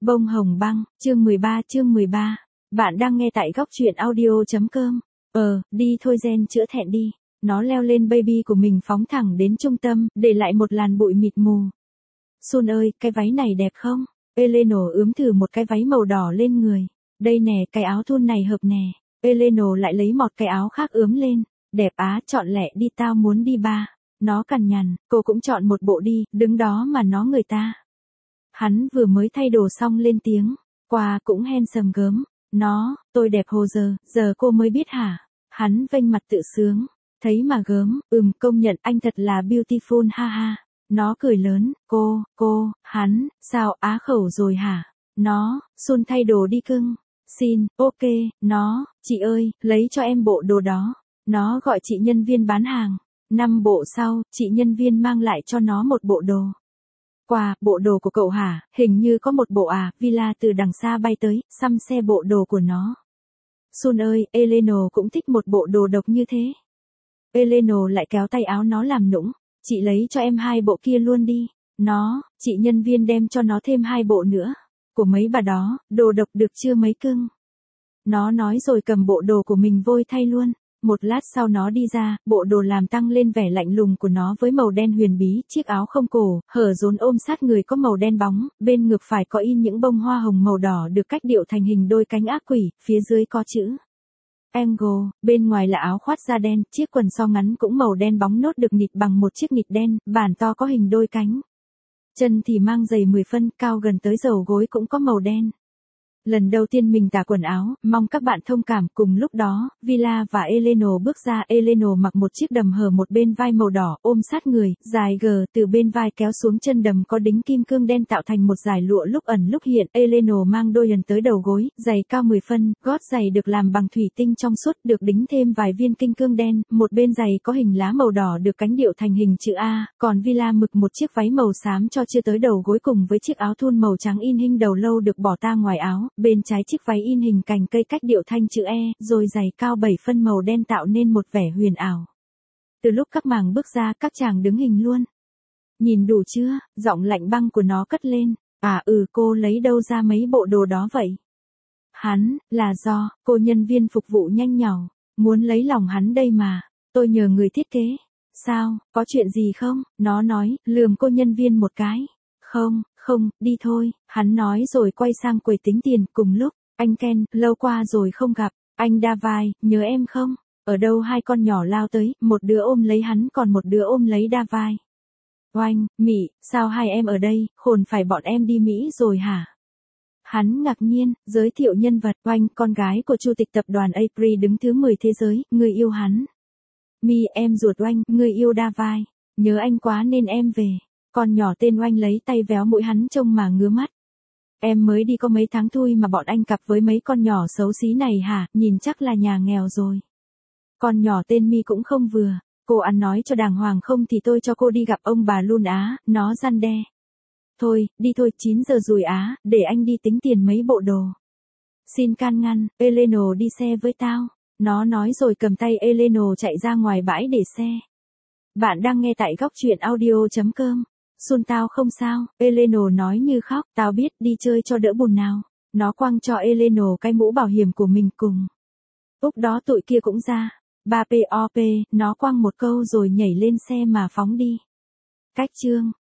Bông hồng băng, chương 13. Bạn đang nghe tại góc truyện audio.com. Đi thôi Gen chữa thẹn đi. Nó leo lên baby của mình phóng thẳng đến trung tâm, để lại một làn bụi mịt mù. Sun ơi, cái váy này đẹp không? Eleno ướm thử một cái váy màu đỏ lên người. Đây nè, cái áo thun này hợp nè. Eleno lại lấy một cái áo khác ướm lên. Đẹp á, chọn lẹ đi, tao muốn đi ba. Nó cằn nhằn, cô cũng chọn một bộ đi, đứng đó mà nó người ta. Hắn vừa mới thay đồ xong lên tiếng, qua cũng handsome gớm. Nó, tôi đẹp hồ giờ cô mới biết hả? Hắn vênh mặt tự sướng, thấy mà gớm, công nhận anh thật là beautiful ha ha. Nó cười lớn, hắn, sao á khẩu rồi hả? Nó, Sun thay đồ đi cưng. Xin, ok, nó, chị ơi, lấy cho em bộ đồ đó. Nó gọi chị nhân viên bán hàng. 5 bộ sau, chị nhân viên mang lại cho nó một bộ đồ. Qua, bộ đồ của cậu hả? Hình như có một bộ à? Villa từ đằng xa bay tới, xăm xe bộ đồ của nó. Sun ơi, Eleno cũng thích một bộ đồ độc như thế. Eleno lại kéo tay áo nó làm nũng. Chị lấy cho em 2 bộ kia luôn đi. Nó, chị nhân viên đem cho nó thêm 2 bộ nữa. Của mấy bà đó, đồ độc được chưa mấy cưng? Nó nói rồi cầm bộ đồ của mình vôi thay luôn. Một lát sau nó đi ra, bộ đồ làm tăng lên vẻ lạnh lùng của nó với màu đen huyền bí, chiếc áo không cổ, hở rốn ôm sát người có màu đen bóng, bên ngực phải có in những bông hoa hồng màu đỏ được cách điệu thành hình đôi cánh ác quỷ, phía dưới có chữ Angle, bên ngoài là áo khoác da đen, chiếc quần so ngắn cũng màu đen bóng nốt được nịt bằng một chiếc nịt đen, bản to có hình đôi cánh. Chân thì mang giày 10 phân, cao gần tới đầu gối cũng có màu đen. Lần đầu tiên mình tả quần áo, mong các bạn thông cảm. Cùng lúc đó, Villa và Eleno bước ra. Eleno mặc một chiếc đầm hở một bên vai màu đỏ, ôm sát người, dài gờ, từ bên vai kéo xuống chân đầm có đính kim cương đen tạo thành một dải lụa lúc ẩn lúc hiện. Eleno mang đôi ẩn tới đầu gối, giày cao 10 phân, gót giày được làm bằng thủy tinh trong suốt, được đính thêm vài viên kim cương đen, một bên giày có hình lá màu đỏ được cánh điệu thành hình chữ A, còn Villa mặc một chiếc váy màu xám cho chưa tới đầu gối cùng với chiếc áo thun màu trắng in hình đầu lâu được bỏ tang ngoài áo. Bên trái chiếc váy in hình cành cây cách điệu thanh chữ E, rồi giày cao 7 phân màu đen tạo nên một vẻ huyền ảo. Từ lúc các màng bước ra, các chàng đứng hình luôn. Nhìn đủ chưa? Giọng lạnh băng của nó cất lên. Cô lấy đâu ra mấy bộ đồ đó vậy? Hắn, là do, cô nhân viên phục vụ nhanh nhảu, muốn lấy lòng hắn đây mà. Tôi nhờ người thiết kế. Sao, có chuyện gì không? Nó nói, lườm cô nhân viên một cái. Không, đi thôi, hắn nói rồi quay sang quầy tính tiền. Cùng lúc, anh Ken, lâu qua rồi không gặp, anh Davai, nhớ em không? Ở đâu hai con nhỏ lao tới, một đứa ôm lấy hắn còn một đứa ôm lấy Davai. Oanh, Mỹ, sao hai em ở đây, khồn phải bọn em đi Mỹ rồi hả? Hắn ngạc nhiên, giới thiệu nhân vật. Oanh, con gái của chủ tịch tập đoàn April đứng thứ 10 thế giới, người yêu hắn. Mi, em ruột Oanh, người yêu Davai, nhớ anh quá nên em về. Con nhỏ tên Oanh lấy tay véo mũi hắn trông mà ngứa mắt. Em mới đi có mấy tháng thôi mà bọn anh cặp với mấy con nhỏ xấu xí này hả, nhìn chắc là nhà nghèo rồi. Con nhỏ tên Mi cũng không vừa, cô ăn nói cho đàng hoàng không thì tôi cho cô đi gặp ông bà luôn á, nó răn đe. Thôi, đi thôi, 9 giờ rồi á, để anh đi tính tiền mấy bộ đồ. Xin can ngăn, Eleno đi xe với tao. Nó nói rồi cầm tay Eleno chạy ra ngoài bãi để xe. Bạn đang nghe tại góc truyện audio.com. Sun tao không sao, Eleno nói như khóc, tao biết, đi chơi cho đỡ buồn nào. Nó quăng cho Eleno cái mũ bảo hiểm của mình cùng. Lúc đó tụi kia cũng ra. 3POP, nó quăng một câu rồi nhảy lên xe mà phóng đi. Cách chương.